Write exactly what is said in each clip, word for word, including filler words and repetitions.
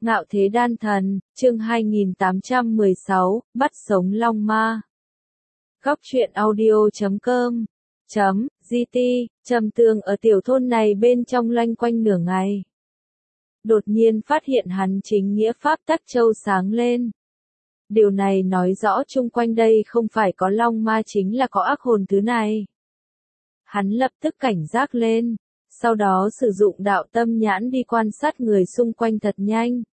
Ngạo thế đan thần, chương hai nghìn tám trăm mười sáu, bắt sống long ma. Góc truyện audio chấm com chấm gt, Trầm Tường ở tiểu thôn này bên trong loanh quanh nửa ngày. Đột nhiên phát hiện hắn chính nghĩa pháp tắc châu sáng lên. Điều này nói rõ chung quanh đây không phải có long ma chính là có ác hồn thứ này. Hắn lập tức cảnh giác lên, sau đó sử dụng đạo tâm nhãn đi quan sát người xung quanh thật nhanh.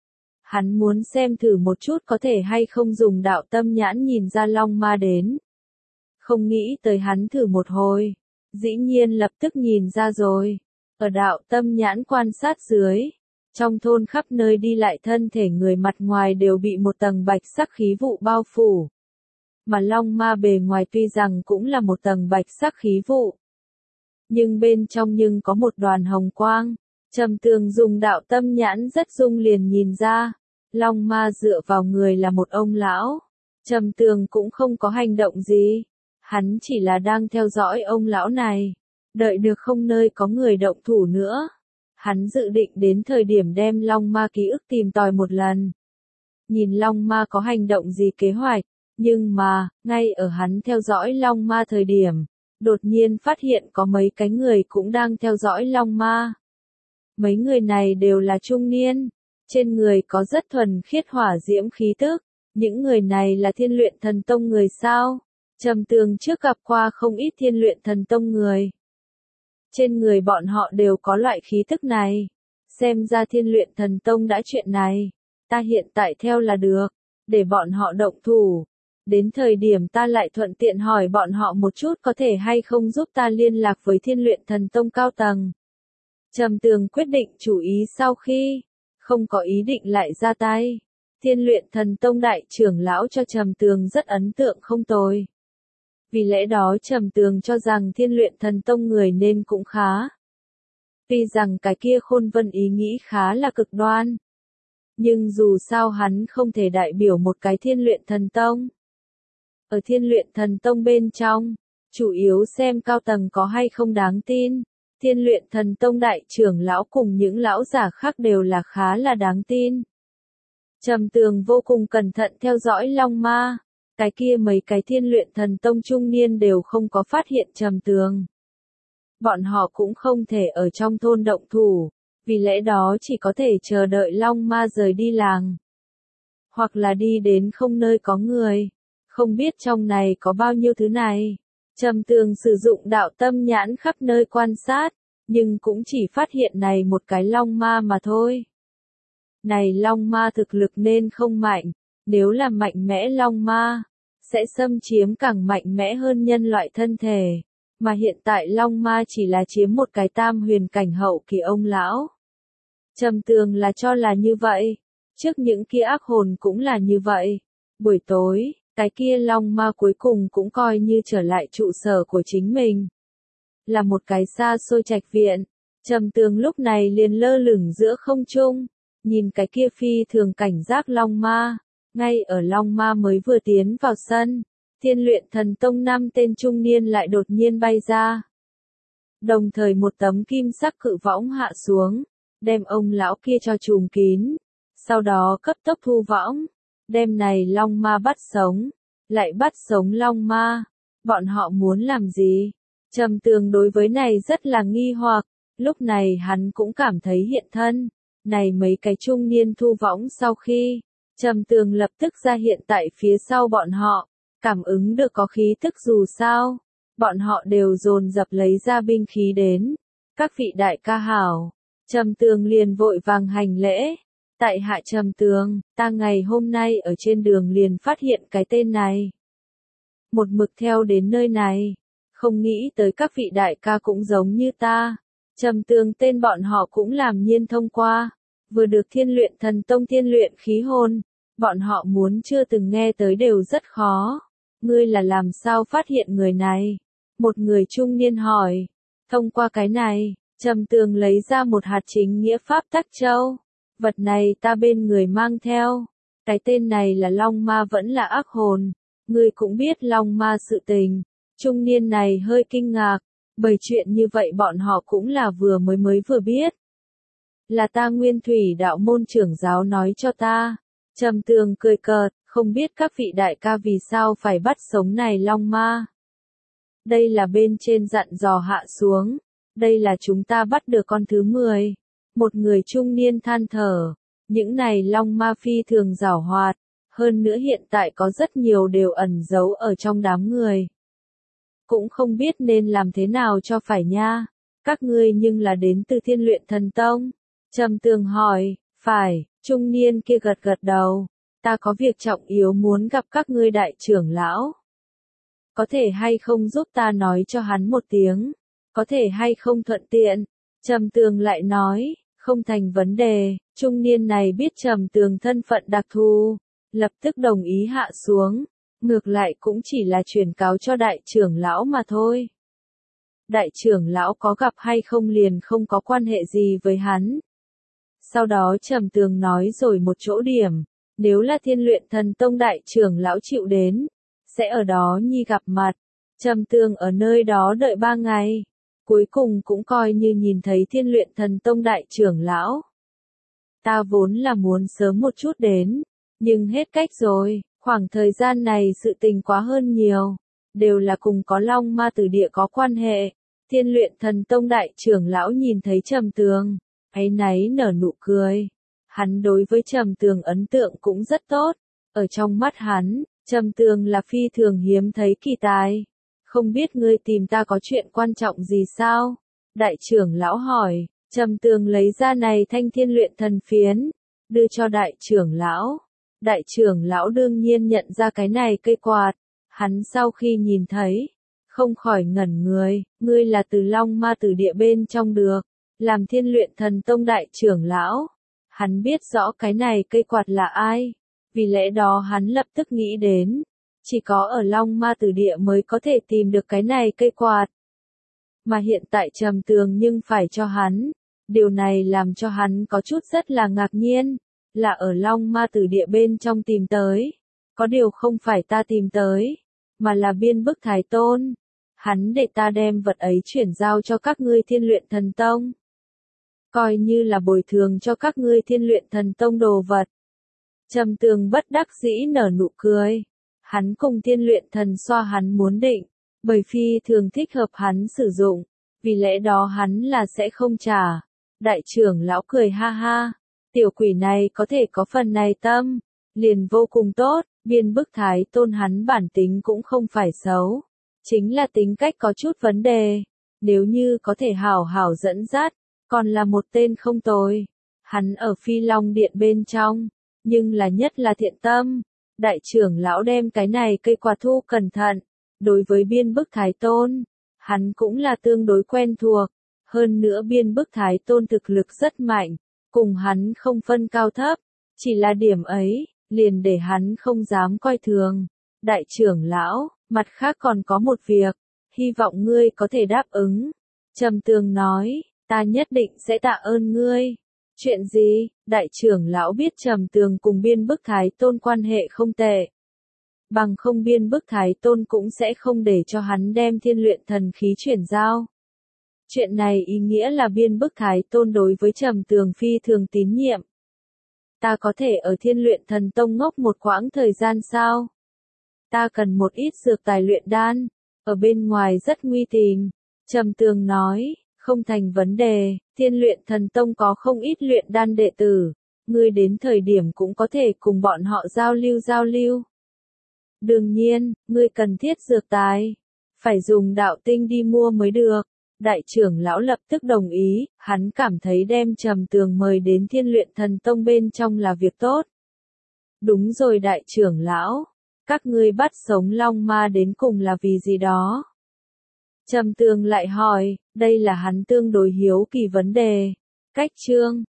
Hắn muốn xem thử một chút có thể hay không dùng đạo tâm nhãn nhìn ra long ma đến. Không nghĩ tới hắn thử một hồi, dĩ nhiên lập tức nhìn ra rồi. Ở đạo tâm nhãn quan sát dưới, trong thôn khắp nơi đi lại thân thể người mặt ngoài đều bị một tầng bạch sắc khí vụ bao phủ. Mà long ma bề ngoài tuy rằng cũng là một tầng bạch sắc khí vụ, nhưng bên trong nhưng có một đoàn hồng quang. Trầm Tường dùng đạo tâm nhãn rất dung liền nhìn ra, long ma dựa vào người là một ông lão. Trầm Tường cũng không có hành động gì, hắn chỉ là đang theo dõi ông lão này, đợi được không nơi có người động thủ nữa. Hắn dự định đến thời điểm đem long ma ký ức tìm tòi một lần, nhìn long ma có hành động gì kế hoạch. Nhưng mà, ngay ở hắn theo dõi long ma thời điểm, đột nhiên phát hiện có mấy cái người cũng đang theo dõi long ma. Mấy người này đều là trung niên, trên người có rất thuần khiết hỏa diễm khí tức. Những người này là Thiên Luyện Thần Tông người sao? Trầm Tường trước gặp qua không ít Thiên Luyện Thần Tông người. Trên người bọn họ đều có loại khí tức này. Xem ra Thiên Luyện Thần Tông đã chuyện này. Ta hiện tại theo là được, để bọn họ động thủ. Đến thời điểm ta lại thuận tiện hỏi bọn họ một chút có thể hay không giúp ta liên lạc với Thiên Luyện Thần Tông cao tầng. Trầm Tường quyết định chủ ý sau khi không có ý định lại ra tay. Thiên Luyện Thần Tông đại trưởng lão cho Trầm Tường rất ấn tượng không tồi. Vì lẽ đó Trầm Tường cho rằng Thiên Luyện Thần Tông người nên cũng khá. Tuy rằng cái kia Khôn Vân ý nghĩ khá là cực đoan, nhưng dù sao hắn không thể đại biểu một cái Thiên Luyện Thần Tông. Ở Thiên Luyện Thần Tông bên trong, chủ yếu xem cao tầng có hay không đáng tin. Thiên Luyện Thần Tông đại trưởng lão cùng những lão giả khác đều là khá là đáng tin. Trầm Tường vô cùng cẩn thận theo dõi long ma. Cái kia mấy cái Thiên Luyện Thần Tông trung niên đều không có phát hiện Trầm Tường. Bọn họ cũng không thể ở trong thôn động thủ, vì lẽ đó chỉ có thể chờ đợi long ma rời đi làng. Hoặc là đi đến không nơi có người. Không biết trong này có bao nhiêu thứ này. Trầm Tường sử dụng đạo tâm nhãn khắp nơi quan sát, nhưng cũng chỉ phát hiện này một cái long ma mà thôi. Này long ma thực lực nên không mạnh, nếu là mạnh mẽ long ma, sẽ xâm chiếm càng mạnh mẽ hơn nhân loại thân thể, mà hiện tại long ma chỉ là chiếm một cái tam huyền cảnh hậu kỳ ông lão. Trầm Tường là cho là như vậy, trước những kia ác hồn cũng là như vậy. Buổi tối, cái kia long ma cuối cùng cũng coi như trở lại trụ sở của chính mình. Là một cái xa xôi trạch viện, Trầm Tường lúc này liền lơ lửng giữa không trung, nhìn cái kia phi thường cảnh giác long ma. Ngay ở long ma mới vừa tiến vào sân, Thiên Luyện Thần Tông năm tên trung niên lại đột nhiên bay ra. Đồng thời một tấm kim sắc cự võng hạ xuống, đem ông lão kia cho trùm kín, sau đó cấp tốc thu võng, đem này long ma bắt sống, lại bắt sống long ma. Bọn họ muốn làm gì? Trầm Tường đối với này rất là nghi hoặc, lúc này hắn cũng cảm thấy hiện thân. Này mấy cái trung niên thu võng sau khi, Trầm Tường lập tức ra hiện tại phía sau bọn họ, cảm ứng được có khí tức dù sao. Bọn họ đều dồn dập lấy ra binh khí đến. Các vị đại ca hảo, Trầm Tường liền vội vàng hành lễ. Tại hạ Trầm Tường, ta ngày hôm nay ở trên đường liền phát hiện cái tên này. Một mực theo đến nơi này, không nghĩ tới các vị đại ca cũng giống như ta. Trầm Tường tên bọn họ cũng làm nhiên thông qua, vừa được Thiên Luyện Thần Tông thiên luyện khí hồn, bọn họ muốn chưa từng nghe tới đều rất khó. Ngươi là làm sao phát hiện người này? Một người trung niên hỏi. Thông qua cái này, Trầm Tường lấy ra một hạt chính nghĩa pháp tắc châu. Vật này ta bên người mang theo. Cái tên này là long ma vẫn là ác hồn. Ngươi cũng biết long ma sự tình. Trung niên này hơi kinh ngạc, bởi chuyện như vậy bọn họ cũng là vừa mới mới vừa biết. là ta nguyên thủy đạo môn trưởng giáo nói cho ta. Trầm Tường cười cợt, không biết các vị đại ca vì sao phải bắt sống này long ma. Đây là bên trên dặn dò hạ xuống, đây là chúng ta bắt được con thứ mười. Một người trung niên than thở, những này long ma phi thường giảo hoạt, hơn nữa hiện tại có rất nhiều đều ẩn giấu ở trong đám người. Cũng không biết nên làm thế nào cho phải nha, các ngươi nhưng là đến từ Thiên Luyện Thần Tông. Trầm Tường hỏi, phải, trung niên kia gật gật đầu, ta có việc trọng yếu muốn gặp các ngươi đại trưởng lão. Có thể hay không giúp ta nói cho hắn một tiếng, có thể hay không thuận tiện. Trầm Tường lại nói, không thành vấn đề, trung niên này biết Trầm Tường thân phận đặc thù, lập tức đồng ý hạ xuống, ngược lại cũng chỉ là truyền cáo cho đại trưởng lão mà thôi. Đại trưởng lão có gặp hay không liền không có quan hệ gì với hắn. Sau đó Trầm Tường nói rồi một chỗ điểm, nếu là Thiên Luyện Thần Tông đại trưởng lão chịu đến, sẽ ở đó nhi gặp mặt. Trầm Tường ở nơi đó đợi ba ngày, cuối cùng cũng coi như nhìn thấy Thiên Luyện Thần Tông đại trưởng lão. Ta vốn là muốn sớm một chút đến, nhưng hết cách rồi, khoảng thời gian này sự tình quá hơn nhiều, đều là cùng có long ma tử địa có quan hệ. Thiên Luyện Thần Tông đại trưởng lão nhìn thấy Trầm Tường, áy náy nở nụ cười. Hắn đối với Trầm Tường ấn tượng cũng rất tốt, ở trong mắt hắn, Trầm Tường là phi thường hiếm thấy kỳ tài. Không biết ngươi tìm ta có chuyện quan trọng gì sao? Đại trưởng lão hỏi. Trầm Tường lấy ra này thanh thiên luyện thần phiến, đưa cho đại trưởng lão. Đại trưởng lão đương nhiên nhận ra cái này cây quạt. Hắn sau khi nhìn thấy, không khỏi ngẩn người, ngươi là từ long ma tử địa bên trong được, làm Thiên Luyện Thần Tông đại trưởng lão. Hắn biết rõ cái này cây quạt là ai, vì lẽ đó hắn lập tức nghĩ đến, chỉ có ở long ma tử địa mới có thể tìm được cái này cây quạt. Mà hiện tại Trầm Tường nhưng phải cho hắn, điều này làm cho hắn có chút rất là ngạc nhiên, là ở long ma tử địa bên trong tìm tới, có điều không phải ta tìm tới, mà là Biên Bức Thái Tôn. Hắn để ta đem vật ấy chuyển giao cho các ngươi Thiên Luyện Thần Tông, coi như là bồi thường cho các ngươi Thiên Luyện Thần Tông đồ vật. Trầm Tường bất đắc dĩ nở nụ cười, hắn cùng Thiên Luyện Thần xoa hắn muốn định, bởi phi thường thích hợp hắn sử dụng, vì lẽ đó hắn là sẽ không trả. Đại trưởng lão cười ha ha, tiểu quỷ này có thể có phần này tâm, liền vô cùng tốt. Biên Bức Thái Tôn hắn bản tính cũng không phải xấu, chính là tính cách có chút vấn đề, nếu như có thể hảo hảo dẫn dắt, còn là một tên không tồi. Hắn ở Phi Long Điện bên trong, nhưng là nhất là thiện tâm. Đại trưởng lão đem cái này cây quạt thu cẩn thận, đối với Biên Bức Thái Tôn, hắn cũng là tương đối quen thuộc, hơn nữa Biên Bức Thái Tôn thực lực rất mạnh, cùng hắn không phân cao thấp, chỉ là điểm ấy, liền để hắn không dám coi thường. Đại trưởng lão, mặt khác còn có một việc, hy vọng ngươi có thể đáp ứng. Trầm Tường nói, ta nhất định sẽ tạ ơn ngươi. Chuyện gì? Đại trưởng lão biết Trầm Tường cùng Biên Bức Thái Tôn quan hệ không tệ. Bằng không Biên Bức Thái Tôn cũng sẽ không để cho hắn đem thiên luyện thần khí chuyển giao. Chuyện này ý nghĩa là Biên Bức Thái Tôn đối với Trầm Tường phi thường tín nhiệm. Ta có thể ở Thiên Luyện Thần Tông ngốc một quãng thời gian sao? Ta cần một ít dược tài luyện đan, ở bên ngoài rất nguy tìm. Trầm Tường nói, không thành vấn đề, Thiên Luyện Thần Tông có không ít luyện đan đệ tử, ngươi đến thời điểm cũng có thể cùng bọn họ giao lưu giao lưu. Đương nhiên, ngươi cần thiết dược tài, phải dùng đạo tinh đi mua mới được. Đại trưởng lão lập tức đồng ý, hắn cảm thấy đem Trầm Tường mời đến Thiên Luyện Thần Tông bên trong là việc tốt. Đúng rồi đại trưởng lão, các ngươi bắt sống long ma đến cùng là vì gì đó? Trầm Tường lại hỏi, đây là hắn tương đối hiếu kỳ vấn đề. Cách chương